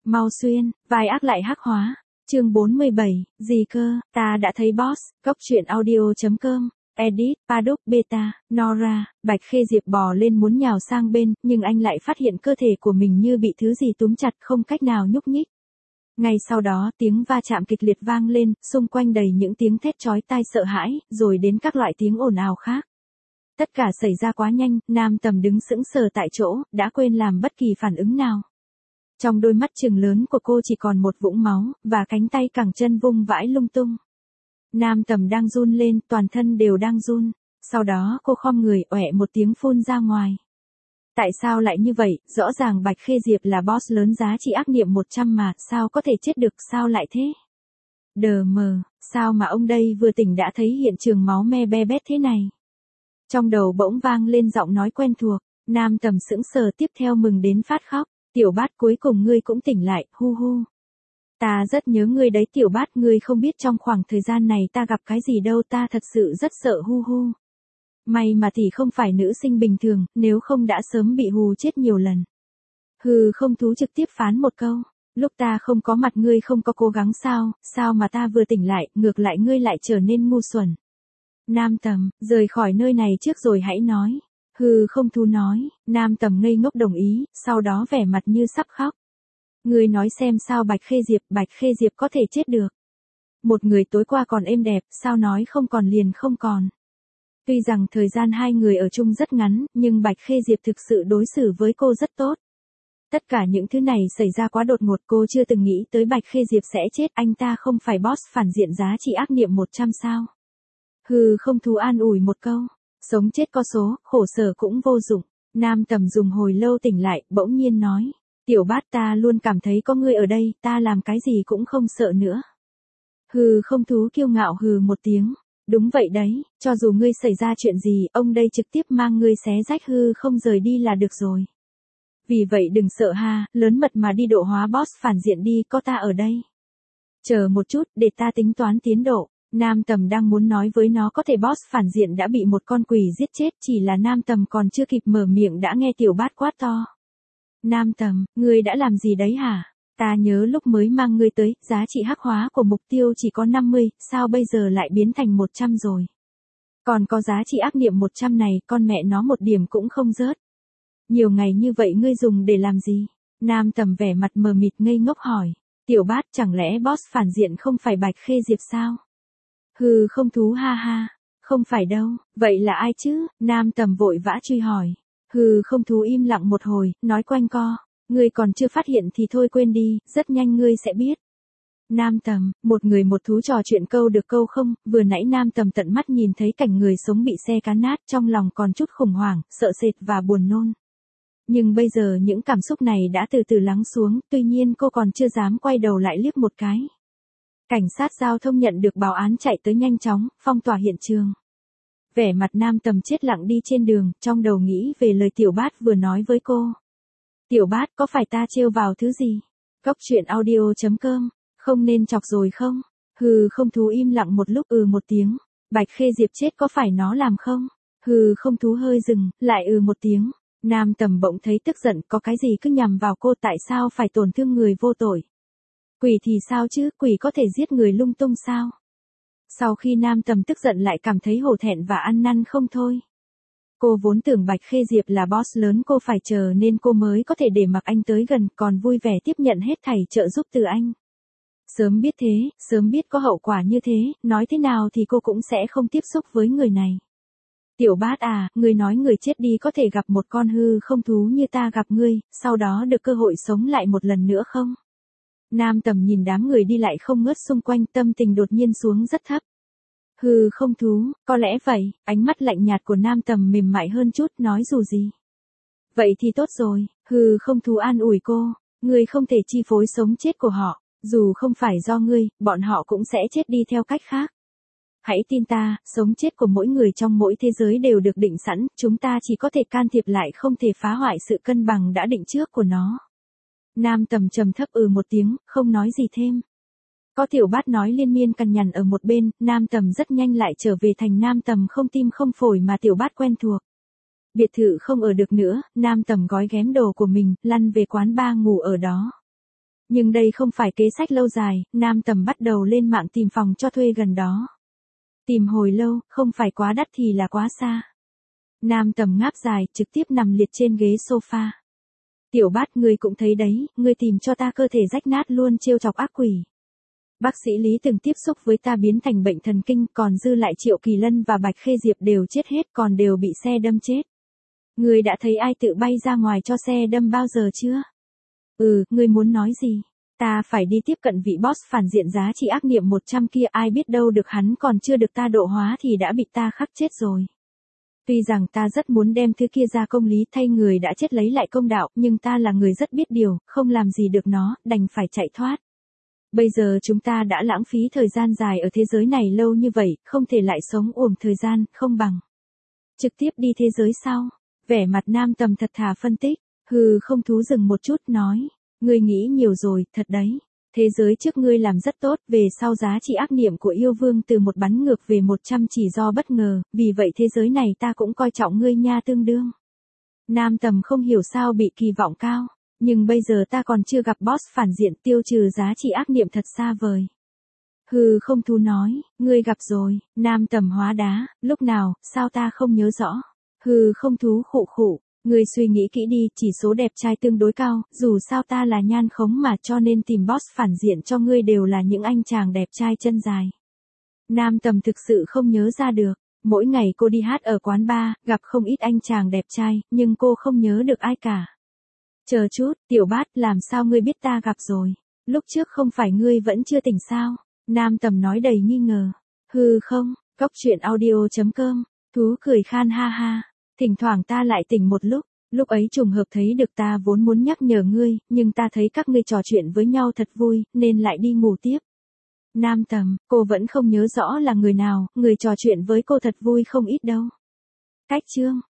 Mau xuyên, vai ác lại hắc hóa. Chương 47, gì cơ, ta đã thấy boss. Cốc truyện audio.com. Edit, Paddock Beta, Nora. Bạch Khê Diệp bò lên muốn nhào sang bên, nhưng anh lại phát hiện cơ thể của mình như bị thứ gì túm chặt, không cách nào nhúc nhích. Ngay sau đó, tiếng va chạm kịch liệt vang lên, xung quanh đầy những tiếng thét chói tai sợ hãi, rồi đến các loại tiếng ồn ào khác. Tất cả xảy ra quá nhanh, Nam Tầm đứng sững sờ tại chỗ, đã quên làm bất kỳ phản ứng nào. Trong đôi mắt trừng lớn của cô chỉ còn một vũng máu, và cánh tay cẳng chân vung vãi lung tung. Nam Tầm đang run lên, toàn thân đều đang run. Sau đó cô khom người, oẹ một tiếng phun ra ngoài. Tại sao lại như vậy, rõ ràng Bạch Khê Diệp là boss lớn giá trị ác niệm 100 mà, sao có thể chết được, sao lại thế? Đờ mờ, sao mà ông đây vừa tỉnh đã thấy hiện trường máu me be bét thế này? Trong đầu bỗng vang lên giọng nói quen thuộc, Nam Tầm sững sờ tiếp theo mừng đến phát khóc. Tiểu Bát, cuối cùng ngươi cũng tỉnh lại, hu hu. Ta rất nhớ ngươi đấy Tiểu Bát, ngươi không biết trong khoảng thời gian này ta gặp cái gì đâu, ta thật sự rất sợ, hu hu. May mà thì không phải nữ sinh bình thường, nếu không đã sớm bị hù chết nhiều lần. Hừ, không thú trực tiếp phán một câu. Lúc ta không có mặt ngươi không có cố gắng sao mà ta vừa tỉnh lại, ngược lại ngươi lại trở nên ngu xuẩn. Nam Tầm, rời khỏi nơi này trước rồi hãy nói. Hừ, không thú nói. Nam Tầm ngây ngốc đồng ý, sau đó vẻ mặt như sắp khóc. Ngươi nói xem sao Bạch Khê Diệp có thể chết được. Một người tối qua còn êm đẹp, sao nói không còn liền không còn. Tuy rằng thời gian hai người ở chung rất ngắn, nhưng Bạch Khê Diệp thực sự đối xử với cô rất tốt. Tất cả những thứ này xảy ra quá đột ngột, cô chưa từng nghĩ tới Bạch Khê Diệp sẽ chết, anh ta không phải boss phản diện giá trị ác niệm 100 sao. Hừ, không thú an ủi một câu. Sống chết có số, khổ sở cũng vô dụng. Nam Tầm dùng hồi lâu tỉnh lại, bỗng nhiên nói. Tiểu Bát, ta luôn cảm thấy có ngươi ở đây, ta làm cái gì cũng không sợ nữa. Hừ, không thú kiêu ngạo hừ một tiếng. Đúng vậy đấy, cho dù ngươi xảy ra chuyện gì, ông đây trực tiếp mang ngươi xé rách hư không rời đi là được rồi. Vì vậy đừng sợ ha, lớn mật mà đi độ hóa boss phản diện đi, có ta ở đây. Chờ một chút, để ta tính toán tiến độ. Nam Tầm đang muốn nói với nó có thể boss phản diện đã bị một con quỷ giết chết, chỉ là Nam Tầm còn chưa kịp mở miệng đã nghe Tiểu Bát quát to. Nam Tầm, ngươi đã làm gì đấy hả? Ta nhớ lúc mới mang ngươi tới, giá trị hắc hóa của mục tiêu chỉ có 50, sao bây giờ lại biến thành 100 rồi? Còn có giá trị ác niệm 100 này, con mẹ nó một điểm cũng không rớt. Nhiều ngày như vậy ngươi dùng để làm gì? Nam Tầm vẻ mặt mờ mịt ngây ngốc hỏi. Tiểu Bát, chẳng lẽ boss phản diện không phải Bạch Khê Diệp sao? Hừ, không thú ha ha. Không phải đâu, vậy là ai chứ? Nam Tầm vội vã truy hỏi. Hừ, không thú im lặng một hồi, nói quanh co. Ngươi còn chưa phát hiện thì thôi quên đi, rất nhanh ngươi sẽ biết. Nam Tầm, một người một thú trò chuyện câu được câu không, vừa nãy Nam Tầm tận mắt nhìn thấy cảnh người sống bị xe cán nát, trong lòng còn chút khủng hoảng, sợ sệt và buồn nôn. Nhưng bây giờ những cảm xúc này đã từ từ lắng xuống, tuy nhiên cô còn chưa dám quay đầu lại liếc một cái. Cảnh sát giao thông nhận được báo án chạy tới nhanh chóng, phong tỏa hiện trường. Vẻ mặt Nam Tầm chết lặng đi trên đường, trong đầu nghĩ về lời Tiểu Bát vừa nói với cô. Tiểu Bát, có phải ta trêu vào thứ gì? Cốc truyện audio.com, không nên chọc rồi không? Hừ, không thú im lặng một lúc một tiếng. Bạch Khê Diệp chết có phải nó làm không? Hừ, không thú hơi dừng, lại một tiếng. Nam Tầm bỗng thấy tức giận, có cái gì cứ nhằm vào cô, tại sao phải tổn thương người vô tội? Quỷ thì sao chứ, quỷ có thể giết người lung tung sao? Sau khi Nam Tầm tức giận lại cảm thấy hổ thẹn và ăn năn không thôi. Cô vốn tưởng Bạch Khê Diệp là boss lớn, cô phải chờ nên cô mới có thể để mặc anh tới gần, còn vui vẻ tiếp nhận hết thảy trợ giúp từ anh. Sớm biết thế, sớm biết có hậu quả như thế, nói thế nào thì cô cũng sẽ không tiếp xúc với người này. Tiểu Bát à, ngươi nói người chết đi có thể gặp một con hư không thú như ta gặp ngươi, sau đó được cơ hội sống lại một lần nữa không? Nam Tầm nhìn đám người đi lại không ngớt xung quanh, tâm tình đột nhiên xuống rất thấp. Hừ, không thú, có lẽ vậy. Ánh mắt lạnh nhạt của Nam Tầm mềm mại hơn chút, nói dù gì. Vậy thì tốt rồi. Hừ, không thú an ủi cô. Ngươi không thể chi phối sống chết của họ. Dù không phải do ngươi, bọn họ cũng sẽ chết đi theo cách khác. Hãy tin ta, sống chết của mỗi người trong mỗi thế giới đều được định sẵn, chúng ta chỉ có thể can thiệp lại, không thể phá hoại sự cân bằng đã định trước của nó. Nam Tầm trầm thấp một tiếng, không nói gì thêm. Có Tiểu Bát nói liên miên cằn nhằn ở một bên, Nam Tầm rất nhanh lại trở về thành Nam Tầm không tim không phổi mà Tiểu Bát quen thuộc. Biệt thự không ở được nữa, Nam Tầm gói ghém đồ của mình, lăn về quán bar ngủ ở đó. Nhưng đây không phải kế sách lâu dài, Nam Tầm bắt đầu lên mạng tìm phòng cho thuê gần đó. Tìm hồi lâu, không phải quá đắt thì là quá xa. Nam Tầm ngáp dài, trực tiếp nằm liệt trên ghế sofa. Tiểu Bát, ngươi cũng thấy đấy, ngươi tìm cho ta cơ thể rách nát luôn, trêu chọc ác quỷ. Bác sĩ Lý từng tiếp xúc với ta biến thành bệnh thần kinh, còn dư lại Triệu Kỳ Lân và Bạch Khê Diệp đều chết hết, còn đều bị xe đâm chết. Ngươi đã thấy ai tự bay ra ngoài cho xe đâm bao giờ chưa? Ngươi muốn nói gì? Ta phải đi tiếp cận vị boss phản diện giá trị ác niệm 100 kia, ai biết đâu được hắn còn chưa được ta độ hóa thì đã bị ta khắc chết rồi. Tuy rằng ta rất muốn đem thứ kia ra công lý thay người đã chết lấy lại công đạo, nhưng ta là người rất biết điều, không làm gì được nó, đành phải chạy thoát. Bây giờ chúng ta đã lãng phí thời gian dài ở thế giới này lâu như vậy, không thể lại sống uổng thời gian, không bằng trực tiếp đi thế giới sau. Vẻ mặt Nam Tầm thật thà phân tích, không thú dừng một chút nói, ngươi nghĩ nhiều rồi, thật đấy. Thế giới trước ngươi làm rất tốt, về sau giá trị ác niệm của yêu vương từ 1 bắn ngược về 100 chỉ do bất ngờ, vì vậy thế giới này ta cũng coi trọng ngươi nha, tương đương. Nam Tầm không hiểu sao bị kỳ vọng cao, nhưng bây giờ ta còn chưa gặp boss phản diện, tiêu trừ giá trị ác niệm thật xa vời. Không thú nói, ngươi gặp rồi. Nam Tầm hóa đá, lúc nào, sao ta không nhớ rõ. Không thú khụ khụ. Ngươi suy nghĩ kỹ đi, chỉ số đẹp trai tương đối cao, dù sao ta là nhan khống mà, cho nên tìm boss phản diện cho ngươi đều là những anh chàng đẹp trai chân dài. Nam Tầm thực sự không nhớ ra được, mỗi ngày cô đi hát ở quán bar, gặp không ít anh chàng đẹp trai, nhưng cô không nhớ được ai cả. Chờ chút, Tiểu Bát, làm sao ngươi biết ta gặp rồi? Lúc trước không phải ngươi vẫn chưa tỉnh sao? Nam Tầm nói đầy nghi ngờ. Không, Cốc truyện audio.com, thú cười khan ha ha. Thỉnh thoảng ta lại tỉnh một lúc ấy trùng hợp thấy được, ta vốn muốn nhắc nhở ngươi, nhưng ta thấy các ngươi trò chuyện với nhau thật vui, nên lại đi ngủ tiếp. Nam Tầm, cô vẫn không nhớ rõ là người nào, người trò chuyện với cô thật vui không ít đâu. Cách chương.